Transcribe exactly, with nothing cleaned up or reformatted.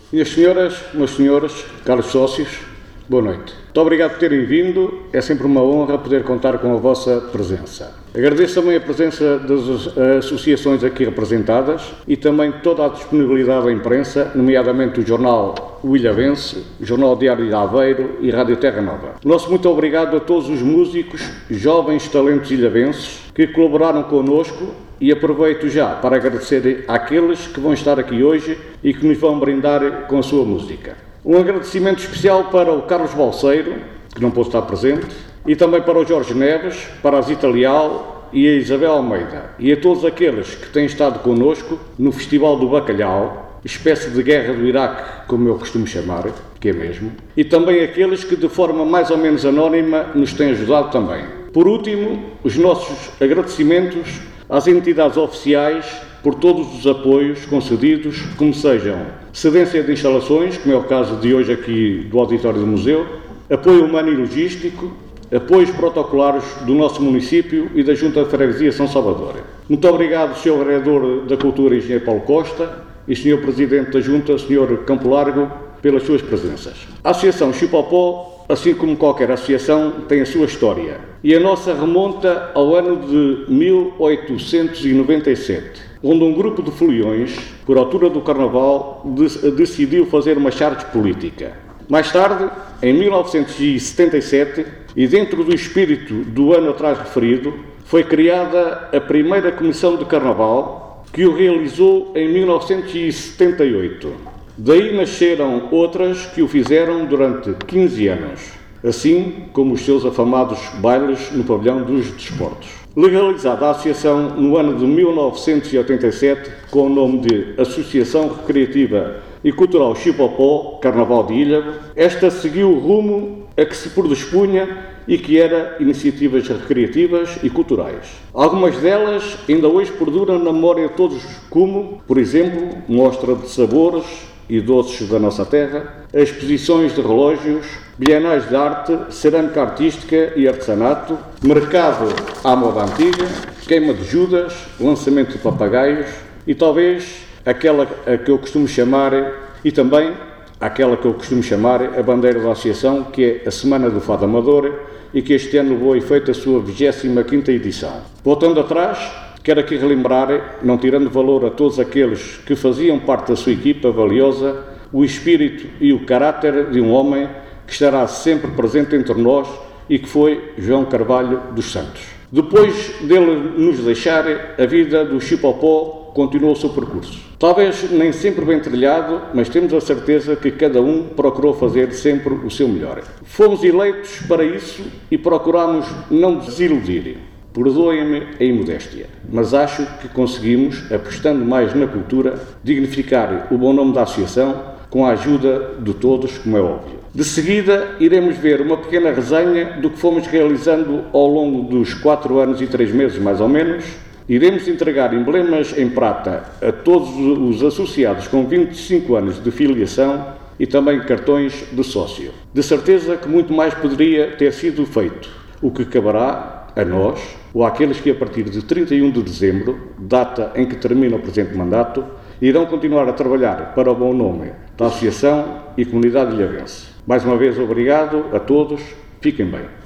Minhas senhoras, meus senhores, caros sócios, boa noite. Muito obrigado por terem vindo, é sempre uma honra poder contar com a vossa presença. Agradeço também a presença das associações aqui representadas e também toda a disponibilidade da imprensa, nomeadamente o jornal O Ilhavense, o Jornal Diário de Aveiro e Rádio Terra Nova. Nosso muito obrigado a todos os músicos, jovens talentos ilhavenses que colaboraram connosco e aproveito já para agradecer àqueles que vão estar aqui hoje e que nos vão brindar com a sua música. Um agradecimento especial para o Carlos Balseiro, que não pôde estar presente, e também para o Jorge Neves, para a Zita Leal e a Isabel Almeida, e a todos aqueles que têm estado connosco no Festival do Bacalhau, espécie de guerra do Iraque, como eu costumo chamar, que é mesmo, e também aqueles que de forma mais ou menos anónima nos têm ajudado também. Por último, os nossos agradecimentos às entidades oficiais por todos os apoios concedidos, como sejam cedência de instalações, como é o caso de hoje aqui do auditório do museu, apoio humano e logístico, apoios protocolares do nosso município e da Junta de Freguesia São Salvador. Muito obrigado, senhor Vereador da Cultura, engenheiro Paulo Costa, e senhor Presidente da Junta, senhor Campo Largo, pelas suas presenças. A Associação Chipopó, assim como qualquer associação, tem a sua história. E a nossa remonta ao ano de mil oitocentos e noventa e sete, onde um grupo de foliões, por altura do Carnaval, decidiu fazer uma charge política. Mais tarde, em mil novecentos e setenta e sete, e dentro do espírito do ano atrás referido, foi criada a primeira Comissão de Carnaval, que o realizou em mil novecentos e setenta e oito. Daí nasceram outras que o fizeram durante quinze anos, assim como os seus afamados bailes no pavilhão dos desportos. Legalizada a associação no ano de mil novecentos e oitenta e sete com o nome de Associação Recreativa e Cultural Chipopó Carnaval de Ilhavo, esta seguiu o rumo a que se predispunha e que era iniciativas recreativas e culturais. Algumas delas ainda hoje perduram na memória de todos, como, por exemplo, mostra de sabores e doces da nossa terra, exposições de relógios, bienais de arte, cerâmica artística e artesanato, mercado à moda antiga, queima de Judas, lançamento de papagaios e talvez aquela a que eu costumo chamar, e também aquela que eu costumo chamar a bandeira da associação, que é a Semana do Fado Amador e que este ano levou a efeito a sua vigésima quinta edição. Voltando atrás, quero aqui relembrar, não tirando valor a todos aqueles que faziam parte da sua equipa valiosa, o espírito e o caráter de um homem que estará sempre presente entre nós e que foi João Carvalho dos Santos. Depois dele nos deixar, a vida do Chipopó continuou o seu percurso. Talvez nem sempre bem trilhado, mas temos a certeza que cada um procurou fazer sempre o seu melhor. Fomos eleitos para isso e procuramos não desiludir. Perdoem-me a imodéstia, mas acho que conseguimos, apostando mais na cultura, dignificar o bom nome da associação com a ajuda de todos, como é óbvio. De seguida, iremos ver uma pequena resenha do que fomos realizando ao longo dos quatro anos e três meses, mais ou menos. Iremos entregar emblemas em prata a todos os associados com vinte e cinco anos de filiação e também cartões de sócio. De certeza que muito mais poderia ter sido feito, o que caberá a nós, ou àqueles que a partir de trinta e um de dezembro, data em que termina o presente mandato, irão continuar a trabalhar para o bom nome da Associação e Comunidade Ilhavense. Mais uma vez, obrigado a todos, fiquem bem.